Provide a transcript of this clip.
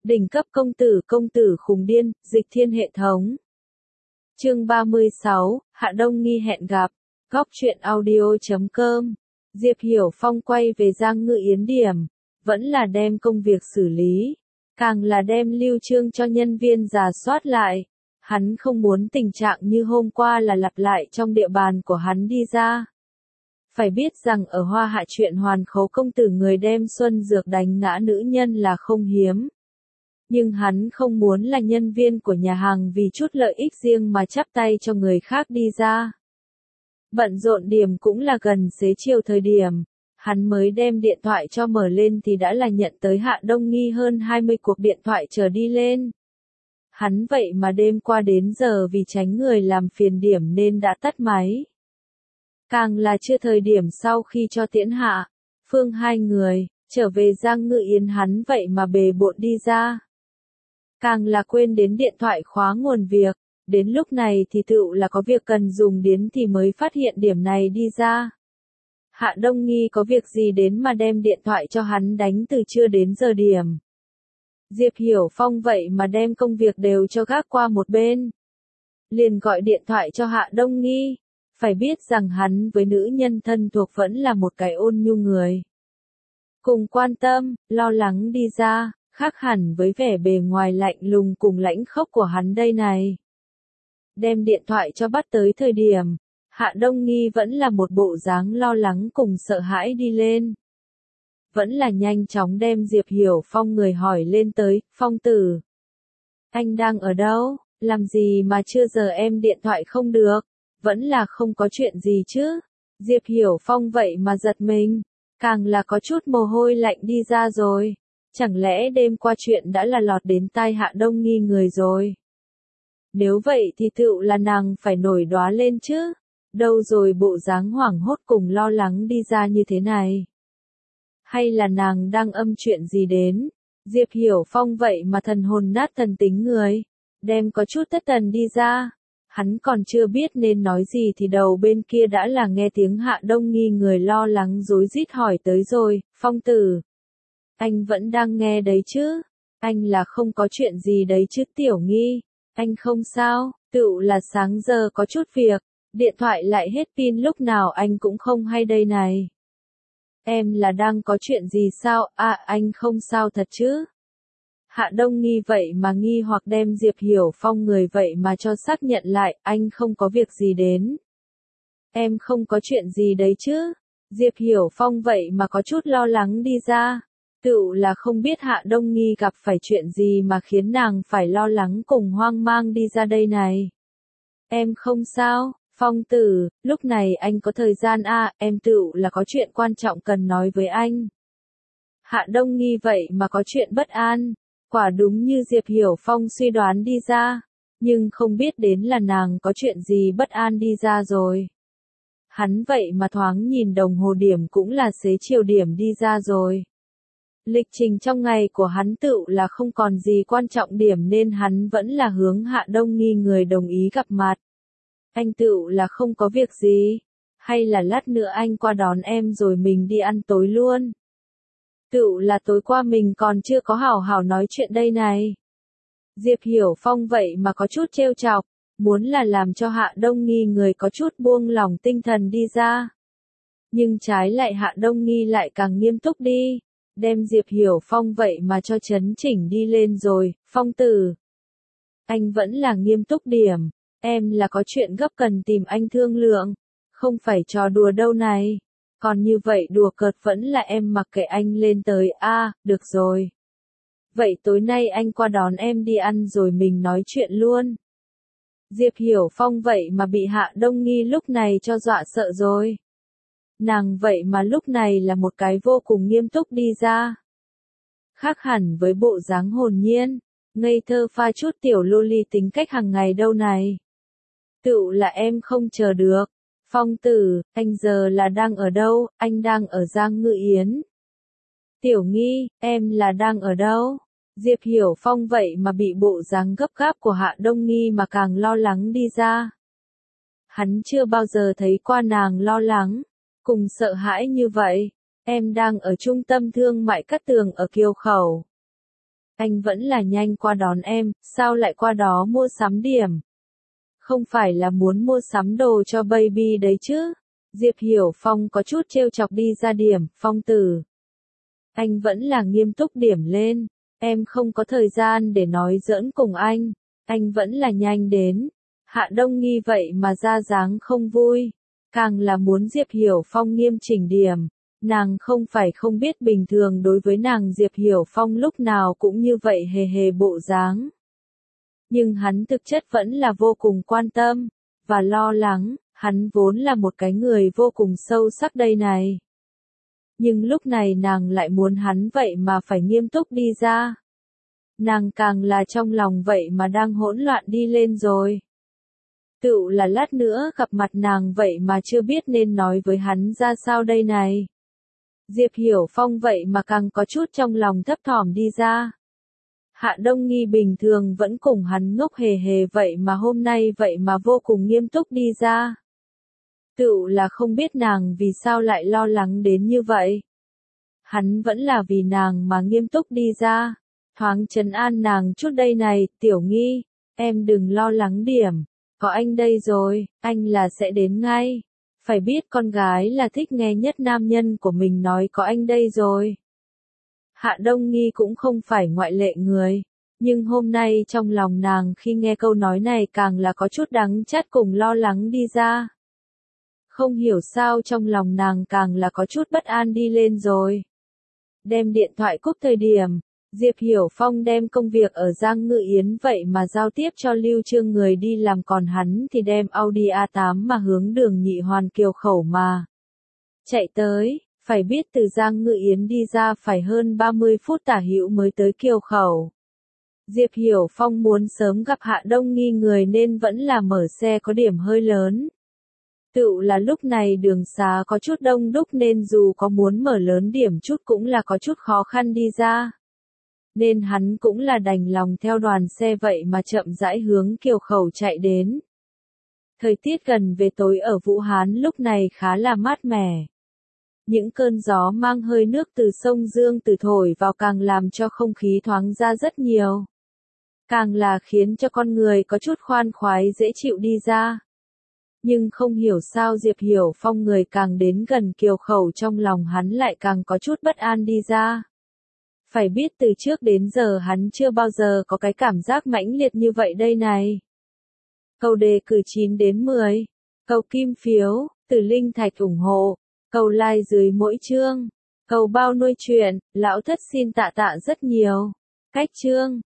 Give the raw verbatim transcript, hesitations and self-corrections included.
Đỉnh cấp công tử công tử khùng điên, dịch thiên hệ thống. Chương ba mươi sáu, Hạ Đông Nghi hẹn gặp. Góc truyện audio chấm com. Diệp Hiểu Phong quay về Giang Ngự Yến điểm, vẫn là đem công việc xử lý, càng là đem lưu trương cho nhân viên rà soát lại. Hắn không muốn tình trạng như hôm qua là lặp lại trong địa bàn của hắn đi ra. Phải biết rằng ở Hoa Hạ chuyện Hoàn Khấu công tử người đem xuân dược đánh ngã nữ nhân là không hiếm. Nhưng hắn không muốn là nhân viên của nhà hàng vì chút lợi ích riêng mà chắp tay cho người khác đi ra. Bận rộn điểm cũng là gần xế chiều thời điểm, hắn mới đem điện thoại cho mở lên thì đã là nhận tới Hạ Đông Nghi hơn hai mươi cuộc điện thoại chờ đi lên. Hắn vậy mà đêm qua đến giờ vì tránh người làm phiền điểm nên đã tắt máy. Càng là chưa thời điểm sau khi cho Tiễn Hạ, Phương hai người, trở về Giang Ngự Yến hắn vậy mà bề bộn đi ra. Càng là quên đến điện thoại khóa nguồn việc, đến lúc này thì tựu là có việc cần dùng đến thì mới phát hiện điểm này đi ra. Hạ Đông Nghi có việc gì đến mà đem điện thoại cho hắn đánh từ trưa đến giờ điểm. Diệp Hiểu Phong vậy mà đem công việc đều cho gác qua một bên. Liền gọi điện thoại cho Hạ Đông Nghi, phải biết rằng hắn với nữ nhân thân thuộc vẫn là một cái ôn nhu người. Cùng quan tâm, lo lắng đi ra, khác hẳn với vẻ bề ngoài lạnh lùng cùng lãnh khốc của hắn đây này. Đem điện thoại cho bắt tới thời điểm, Hạ Đông Nghi vẫn là một bộ dáng lo lắng cùng sợ hãi đi lên. Vẫn là nhanh chóng đem Diệp Hiểu Phong người hỏi lên tới, Phong tử. Anh đang ở đâu, làm gì mà chưa giờ em điện thoại không được, vẫn là không có chuyện gì chứ. Diệp Hiểu Phong vậy mà giật mình, càng là có chút mồ hôi lạnh đi ra rồi. Chẳng lẽ đêm qua chuyện đã là lọt đến tai Hạ Đông Nghi người rồi. Nếu vậy thì tựu là nàng phải nổi đoá lên chứ. Đâu rồi bộ dáng hoảng hốt cùng lo lắng đi ra như thế này. Hay là nàng đang âm chuyện gì đến. Diệp Hiểu Phong vậy mà thần hồn nát thần tính người. Đem có chút thất thần đi ra. Hắn còn chưa biết nên nói gì thì đầu bên kia đã là nghe tiếng Hạ Đông Nghi người lo lắng rối rít hỏi tới rồi. Phong tử. Anh vẫn đang nghe đấy chứ. Anh là không có chuyện gì đấy chứ Tiểu Nghi. Anh không sao, tựu là sáng giờ có chút việc. Điện thoại lại hết pin lúc nào anh cũng không hay đây này. Em là đang có chuyện gì sao? À anh không sao thật chứ? Hạ Đông Nghi vậy mà nghi hoặc đem Diệp Hiểu Phong người vậy mà cho xác nhận lại, anh không có việc gì đến. Em không có chuyện gì đấy chứ? Diệp Hiểu Phong vậy mà có chút lo lắng đi ra. Tựu là không biết Hạ Đông Nghi gặp phải chuyện gì mà khiến nàng phải lo lắng cùng hoang mang đi ra đây này. Em không sao, Phong tử, lúc này anh có thời gian à, em tựu là có chuyện quan trọng cần nói với anh. Hạ Đông Nghi vậy mà có chuyện bất an, quả đúng như Diệp Hiểu Phong suy đoán đi ra, nhưng không biết đến là nàng có chuyện gì bất an đi ra rồi. Hắn vậy mà thoáng nhìn đồng hồ điểm cũng là xế chiều điểm đi ra rồi. Lịch trình trong ngày của hắn tựu là không còn gì quan trọng điểm nên hắn vẫn là hướng Hạ Đông Nghi người đồng ý gặp mặt. Anh tựu là không có việc gì, hay là lát nữa anh qua đón em rồi mình đi ăn tối luôn. Tựu là tối qua mình còn chưa có hảo hảo nói chuyện đây này. Diệp Hiểu Phong vậy mà có chút trêu chọc, muốn là làm cho Hạ Đông Nghi người có chút buông lỏng tinh thần đi ra. Nhưng trái lại Hạ Đông Nghi lại càng nghiêm túc đi. Đem Diệp Hiểu Phong vậy mà cho chấn chỉnh đi lên rồi, Phong tử. Anh vẫn là nghiêm túc điểm, em là có chuyện gấp cần tìm anh thương lượng, không phải trò đùa đâu này. Còn như vậy đùa cợt vẫn là em mặc kệ anh lên tới, a à, được rồi. Vậy tối nay anh qua đón em đi ăn rồi mình nói chuyện luôn. Diệp Hiểu Phong vậy mà bị Hạ Đông Nghi lúc này cho dọa sợ rồi. Nàng vậy mà lúc này là một cái vô cùng nghiêm túc đi ra. Khác hẳn với bộ dáng hồn nhiên, ngây thơ pha chút tiểu loli tính cách hàng ngày đâu này. Tựu là em không chờ được. Phong tử, anh giờ là đang ở đâu, anh đang ở Giang Ngự Yến. Tiểu Nghi, em là đang ở đâu? Diệp Hiểu Phong vậy mà bị bộ dáng gấp gáp của Hạ Đông Nghi mà càng lo lắng đi ra. Hắn chưa bao giờ thấy qua nàng lo lắng. Cùng sợ hãi như vậy, em đang ở trung tâm thương mại Cát Tường ở Kiều Khẩu. Anh vẫn là nhanh qua đón em, sao lại qua đó mua sắm điểm? Không phải là muốn mua sắm đồ cho baby đấy chứ? Diệp Hiểu Phong có chút trêu chọc đi ra điểm, Phong tử. Anh vẫn là nghiêm túc điểm lên, em không có thời gian để nói giỡn cùng anh, anh vẫn là nhanh đến. Hạ Đông Nghi vậy mà ra dáng không vui, càng là muốn Diệp Hiểu Phong nghiêm chỉnh điểm. Nàng không phải không biết bình thường đối với nàng Diệp Hiểu Phong lúc nào cũng như vậy hề hề bộ dáng. Nhưng hắn thực chất vẫn là vô cùng quan tâm, và lo lắng, hắn vốn là một cái người vô cùng sâu sắc đây này. Nhưng lúc này nàng lại muốn hắn vậy mà phải nghiêm túc đi ra. Nàng càng là trong lòng vậy mà đang hỗn loạn đi lên rồi. Tựu là lát nữa gặp mặt nàng vậy mà chưa biết nên nói với hắn ra sao đây này. Diệp Hiểu Phong vậy mà càng có chút trong lòng thấp thỏm đi ra. Hạ Đông Nghi bình thường vẫn cùng hắn ngốc hề hề vậy mà hôm nay vậy mà vô cùng nghiêm túc đi ra. Tựu là không biết nàng vì sao lại lo lắng đến như vậy. Hắn vẫn là vì nàng mà nghiêm túc đi ra. Thoáng trấn an nàng chút đây này, Tiểu Nghi, em đừng lo lắng điểm. Có anh đây rồi, anh là sẽ đến ngay. Phải biết con gái là thích nghe nhất nam nhân của mình nói có anh đây rồi. Hạ Đông Nghi cũng không phải ngoại lệ người. Nhưng hôm nay trong lòng nàng khi nghe câu nói này càng là có chút đắng chát cùng lo lắng đi ra. Không hiểu sao trong lòng nàng càng là có chút bất an đi lên rồi. Đem điện thoại cúp thời điểm, Diệp Hiểu Phong đem công việc ở Giang Ngự Yến vậy mà giao tiếp cho Lưu Trương người đi làm, còn hắn thì đem Audi a tám mà hướng đường Nhị Hoàn Kiều Khẩu mà chạy tới. Phải biết từ Giang Ngự Yến đi ra phải hơn ba mươi phút tả hữu mới tới Kiều Khẩu. Diệp Hiểu Phong muốn sớm gặp Hạ Đông Nghi người nên vẫn là mở xe có điểm hơi lớn. Tựu là lúc này đường xá có chút đông đúc nên dù có muốn mở lớn điểm chút cũng là có chút khó khăn đi ra. Nên hắn cũng là đành lòng theo đoàn xe vậy mà chậm rãi hướng Kiều Khẩu chạy đến. Thời tiết gần về tối ở Vũ Hán lúc này khá là mát mẻ. Những cơn gió mang hơi nước từ sông Dương từ thổi vào càng làm cho không khí thoáng ra rất nhiều. Càng là khiến cho con người có chút khoan khoái dễ chịu đi ra. Nhưng không hiểu sao Diệp Hiểu Phong người càng đến gần Kiều Khẩu trong lòng hắn lại càng có chút bất an đi ra. Phải biết từ trước đến giờ hắn chưa bao giờ có cái cảm giác mãnh liệt như vậy đây này. Câu đề cử chín đến mười. Câu kim phiếu, từ linh thạch ủng hộ. Câu like dưới mỗi chương. Câu bao nuôi chuyện, lão thất xin tạ tạ rất nhiều. Cách chương.